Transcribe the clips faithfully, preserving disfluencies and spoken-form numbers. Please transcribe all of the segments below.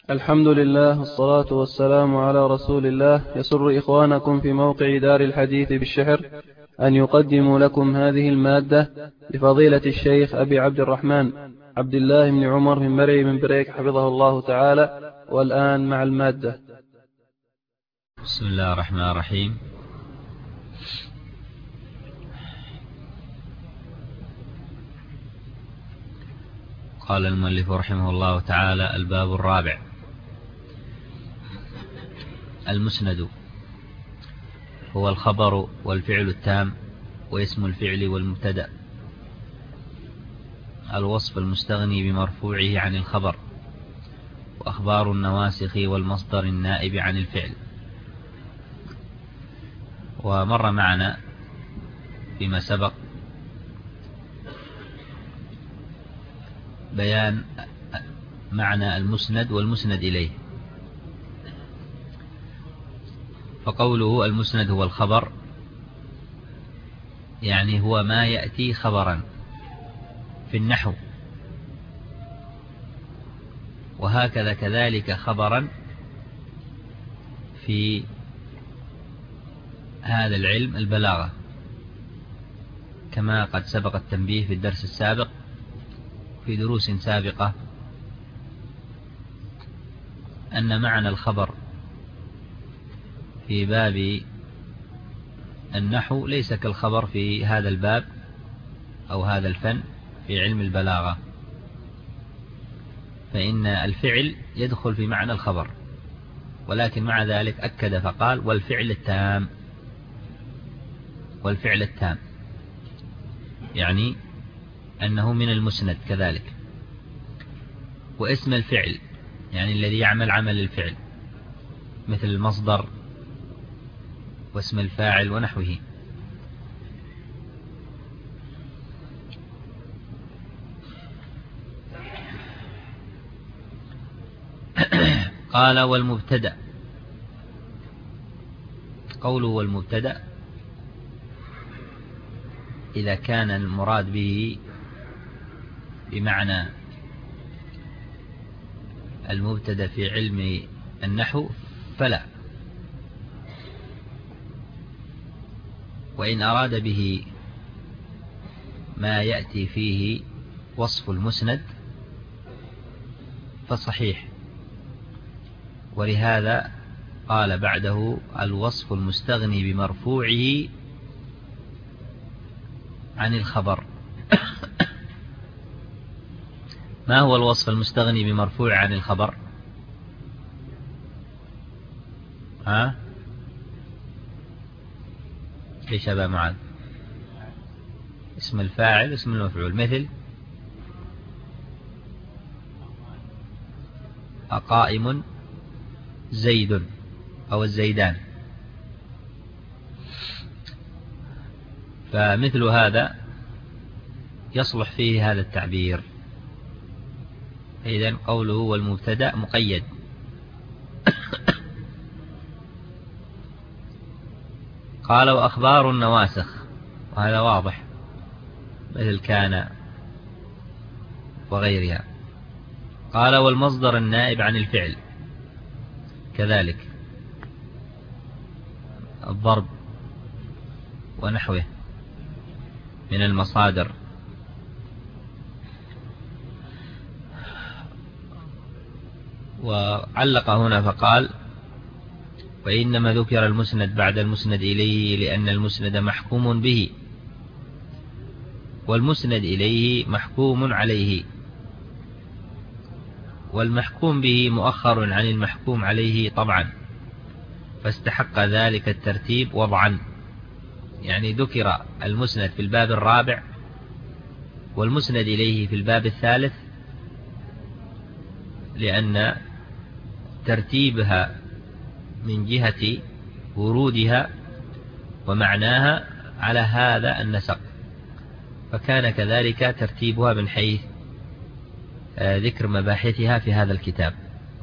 الحمد لله والصلاة والسلام على رسول الله. يسر إخوانكم في موقع دار الحديث بالشحر أن يقدموا لكم هذه المادة لفضيلة الشيخ أبي عبد الرحمن عبد الله بن عمر بن مري بن بريك حفظه الله تعالى. والآن مع المادة. بسم الله الرحمن الرحيم. قال المؤلف رحمه الله تعالى: الباب الرابع: المسند هو الخبر والفعل التام واسم الفعل والمبتدأ، الوصف المستغني بمرفوعه عن الخبر، وأخبار النواسخ والمصدر النائب عن الفعل. ومر معنا فيما سبق بيان معنى المسند والمسند إليه. فقوله المسند هو الخبر، يعني هو ما يأتي خبرا في النحو، وهكذا كذلك خبرا في هذا العلم البلاغة، كما قد سبق التنبيه في الدرس السابق في دروس سابقة أن معنى الخبر في باب النحو ليس كالخبر في هذا الباب أو هذا الفن في علم البلاغة، فإن الفعل يدخل في معنى الخبر، ولكن مع ذلك أكد فقال: والفعل التام. والفعل التام يعني أنه من المسند كذلك. واسم الفعل يعني الذي يعمل عمل الفعل، مثل المصدر واسم الفاعل ونحوه. قال: والمبتدأ. قوله والمبتدأ إذا كان المراد به بمعنى المبتدأ في علم النحو فلا، وإن أراد به ما يأتي فيه وصف المسند فصحيح. ولهذا قال بعده: الوصف المستغني بمرفوعه عن الخبر. ما هو الوصف المستغني بمرفوع عن الخبر؟ ها؟ ليش أبا معاذ؟ اسم الفاعل اسم المفعول، مثل أقائم زيد أو الزيدان. فمثل هذا يصلح فيه هذا التعبير. إذن قوله والمبتدأ مقيد. قال: وأخبار النواسخ، وهذا واضح، مثل كان وغيرها. قال: والمصدر النائب عن الفعل كذلك، الضرب ونحوه من المصادر. وعلق هنا فقال: وإنما ذكر المسند بعد المسند إليه لأن المسند محكوم به، والمسند إليه محكوم عليه، والمحكوم به مؤخر عن المحكوم عليه طبعا، فاستحق ذلك الترتيب وضعا. يعني ذكر المسند في الباب الرابع والمسند إليه في الباب الثالث، لأن ترتيبها من جهة ورودها ومعناها على هذا النسق، فكان كذلك ترتيبها من حيث ذكر مباحثها في هذا الكتاب.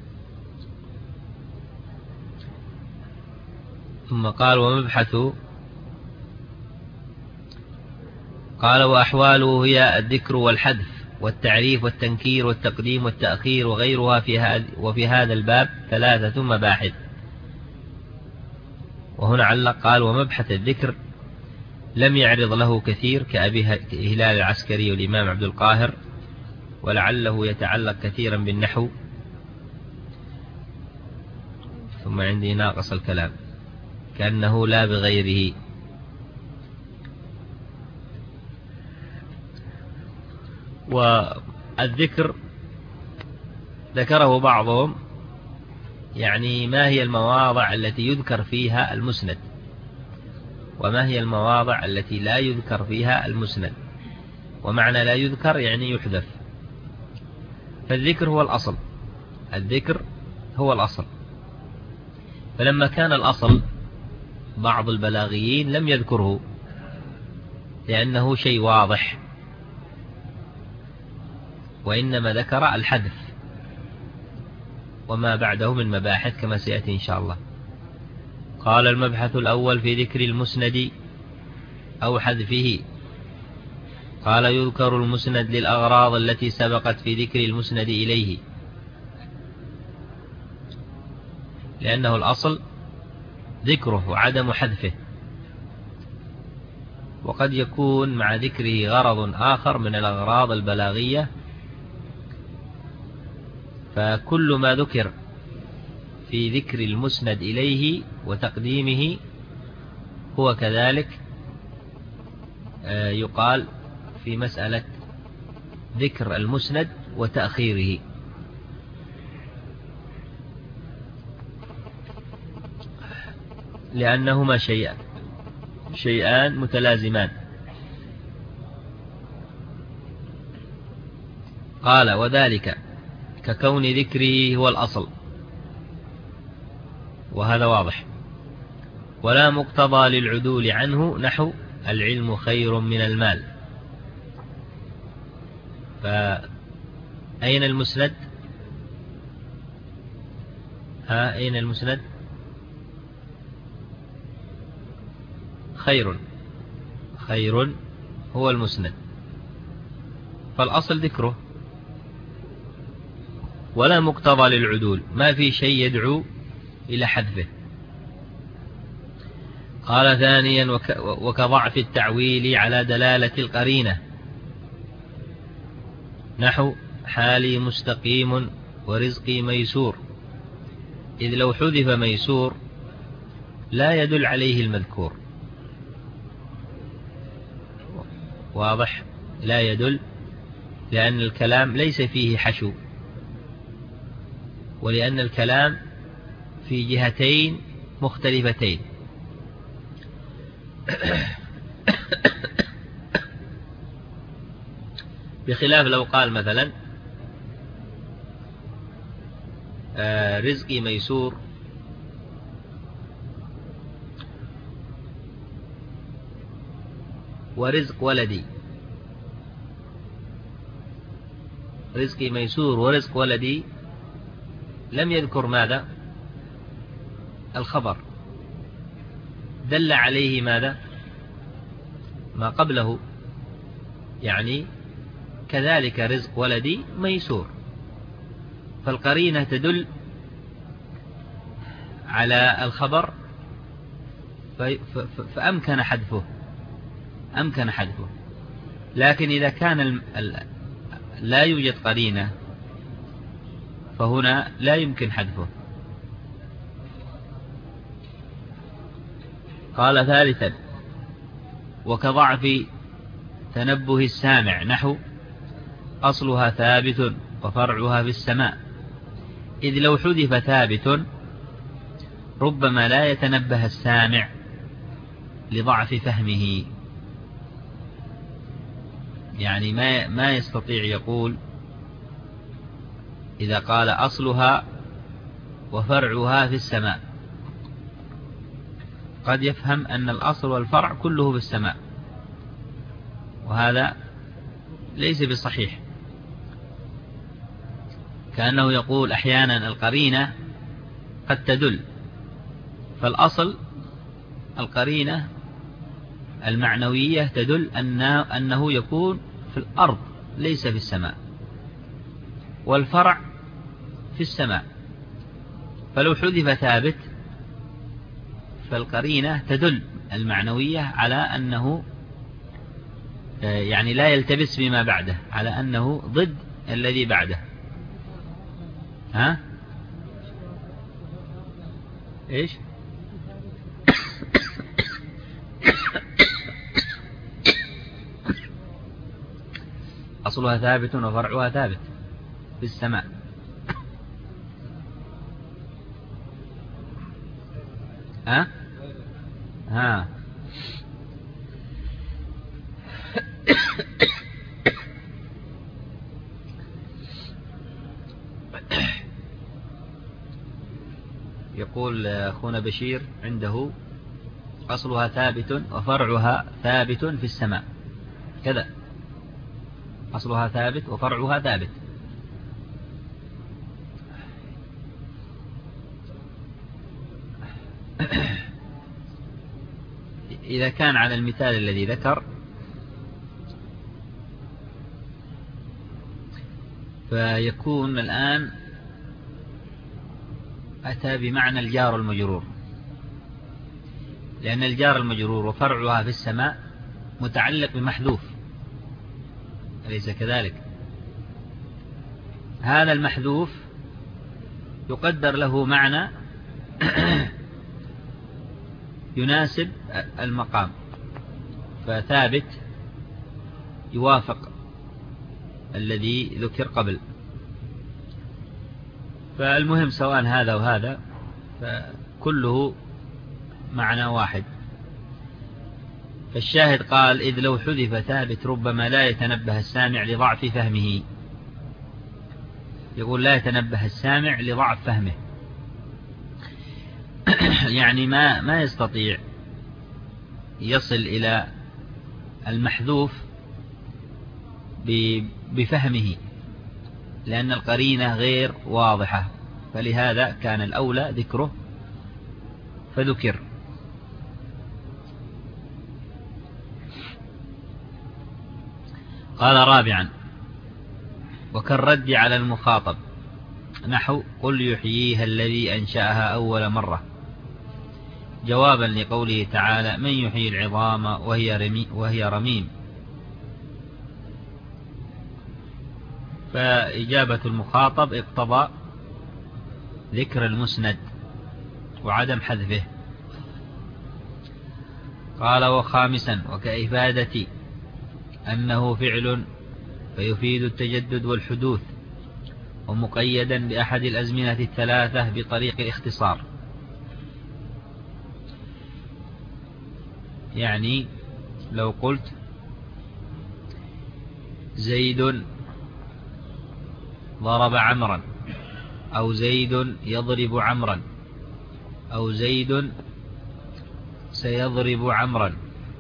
ثم قال: ومبحث قال: وأحواله هي الذكر والحذف والتعريف والتنكير والتقديم والتأخير وغيرها في هذا وفي هذا الباب ثلاثة مباحث. وهنا علق قال: ومبحث الذكر لم يعرض له كثير كأبي هلال العسكري والإمام عبد القاهر، ولعله يتعلق كثيرا بالنحو. ثم عندي ناقص الكلام كأنه لا بغيره. والذكر ذكره بعضهم، يعني ما هي المواضع التي يذكر فيها المسند، وما هي المواضع التي لا يذكر فيها المسند. ومعنى لا يذكر يعني يحذف. فالذكر هو الأصل، الذكر هو الأصل. فلما كان الأصل بعض البلاغيين لم يذكره لأنه شيء واضح، وإنما ذكر الحذف وما بعده من مباحث كما سيأتي إن شاء الله. قال: المبحث الأول في ذكر المسند أو حذفه. قال: يذكر المسند للأغراض التي سبقت في ذكر المسند إليه، لأنه الأصل ذكره وعدم حذفه، وقد يكون مع ذكره غرض آخر من الأغراض البلاغية. فكل ما ذكر في ذكر المسند إليه وتقديمه هو كذلك يقال في مسألة ذكر المسند وتأخيره. لأنهما شيئان شيئان متلازمان. قال: وذلك ككون ذكره هو الأصل، وهذا واضح، ولا مقتضى للعدول عنه، نحو العلم خير من المال. فأين المسند؟ ها أين المسند؟ خير خير هو المسند، فالأصل ذكره، ولا مقتضى للعدول، ما في شيء يدعو إلى حذفه. قال: ثانيا وكضعف التعويل على دلالة القرينة، نحو حالي مستقيم ورزقي ميسور، إذ لو حذف ميسور لا يدل عليه المذكور. واضح؟ لا يدل، لأن الكلام ليس فيه حشو، ولأن الكلام في جهتين مختلفتين. بخلاف لو قال مثلا آه رزقي ميسور ورزق ولدي، رزقي ميسور ورزق ولدي، لم يذكر ماذا؟ الخبر، دل عليه ماذا؟ ما قبله، يعني كذلك رزق ولدي ميسور، فالقرينة تدل على الخبر فأمكن حذفه أمكن حذفه. لكن إذا كان لا يوجد قرينة فهنا لا يمكن حذفه. قال: ثالثا وكضعف تنبه السامع، نحو أصلها ثابت وفرعها في السماء، إذ لو حذف ثابت ربما لا يتنبه السامع لضعف فهمه، يعني ما ما يستطيع يقول إذا قال أصلها وفرعها في السماء، قد يفهم أن الأصل والفرع كله في السماء، وهذا ليس بصحيح. كأنه يقول أحيانا القرينة قد تدل، فالأصل القرينة المعنوية تدل أنه يكون في الأرض ليس في السماء، والفرع في السماء. فلو حذف ثابت فالقرينة تدل المعنوية على أنه يعني لا يلتبس بما بعده، على أنه ضد الذي بعده. ها إيش أصلها ثابت وفرعها ثابت في السماء. ها ها يقول أخونا بشير عنده أصلها ثابت وفرعها ثابت في السماء، كذا أصلها ثابت وفرعها ثابت. إذا كان على المثال الذي ذكر فيكون الآن أتى بمعنى الجار المجرور، لأن الجار المجرور وفرعها في السماء متعلق بمحذوف، أليس كذلك؟ هذا المحذوف يقدر له معنى يناسب المقام، فثابت يوافق الذي ذكر قبل. فالمهم سواء هذا وهذا فكله معنى واحد. فالشاهد قال: إذ لو حذف ثابت ربما لا يتنبه السامع لضعف فهمه. يقول لا يتنبه السامع لضعف فهمه، يعني ما ما يستطيع يصل إلى المحذوف بفهمه، لأن القرينة غير واضحة، فلهذا كان الأولى ذكره فذكر. قال رابعا: وكالرد على المخاطب، نحو قل يحييها الذي أنشأها أول مرة، جوابا لقوله تعالى: من يحيي العظام وهي رميم, وهي رميم. فإجابة المخاطب اقتضى ذكر المسند وعدم حذفه. قال: وخامسا: وكإفادة أنه فعل فيفيد التجدد والحدوث، ومقيدا بأحد الأزمنة الثلاثة بطريق الاختصار. يعني لو قلت زيد ضرب عمرا، أو زيد يضرب عمرا، أو زيد سيضرب عمرا،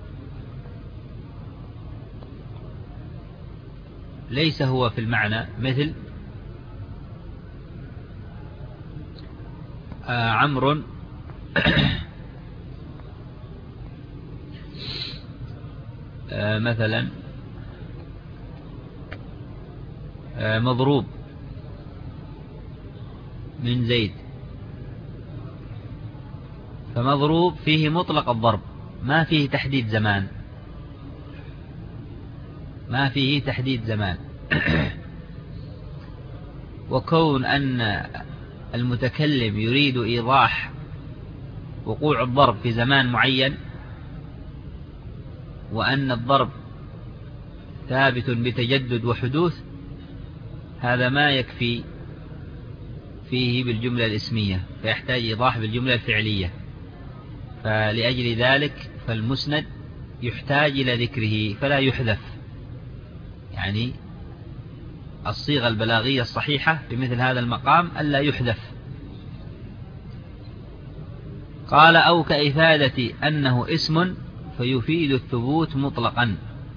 ليس هو في المعنى مثل آه عمرو آه مثلا آه مضروب من زيد. فمضروب فيه مطلق الضرب، ما فيه تحديد زمان، ما فيه تحديد زمان. وكون أن المتكلم يريد إيضاح وقوع الضرب في زمان معين، وأن الضرب ثابت بتجدد وحدوث، هذا ما يكفي فيه بالجملة الاسمية، فيحتاج إيضاح بالجملة الفعلية. فلأجل ذلك فالمسند يحتاج إلى ذكره فلا يحذف. يعني الصيغة البلاغية الصحيحة بمثل هذا المقام ألا يحذف. قال: أو كإفادة أنه اسم فيفيد الثبوت مطلقا،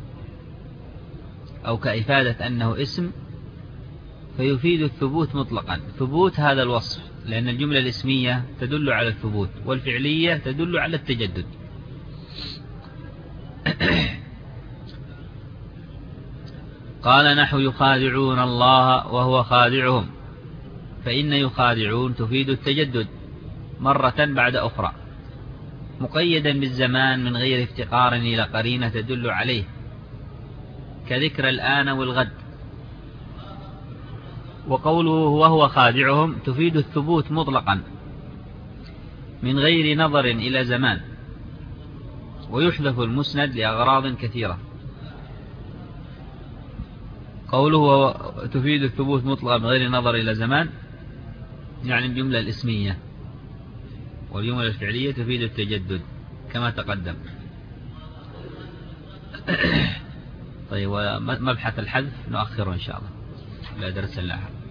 أو كإفادة أنه اسم فيفيد الثبوت مطلقا. ثبوت هذا الوصف، لأن الجملة الاسمية تدل على الثبوت، والفعلية تدل على التجدد. قال نحو يخادعون الله وهو خادعهم، فإن يخادعون تفيد التجدد مرة بعد أخرى، مقيدا بالزمان من غير افتقار إلى قرينة تدل عليه، كذكر الآن والغد. وقوله وهو خادعهم تفيد الثبوت مطلقا من غير نظر إلى زمان، ويحذف المسند لأغراض كثيرة. قوله تفيد الثبوت مطلقا من غير نظر إلى زمان يعني الجملة الاسمية، والجملة الفعلية تفيد التجدد كما تقدم. طيب، ومبحث الحذف نؤخره إن شاء الله إلى درس اللاحق.